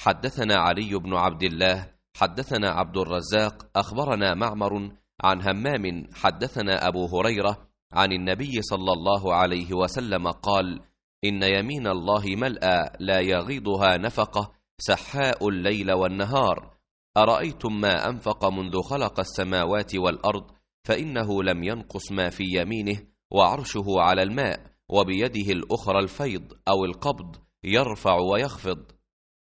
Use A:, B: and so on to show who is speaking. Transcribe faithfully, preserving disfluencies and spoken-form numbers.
A: حدثنا علي بن عبد الله حدثنا عبد الرزاق أخبرنا معمر عن همام حدثنا أبو هريرة عن النبي صلى الله عليه وسلم قال: إن يمين الله ملأى لا يغيضها نفقة سحاء الليل والنهار. أرأيتم ما أنفق منذ خلق السماوات والأرض فإنه لم ينقص ما في يمينه وعرشه على الماء وبيده الأخرى الفيض أو القبض يرفع ويخفض.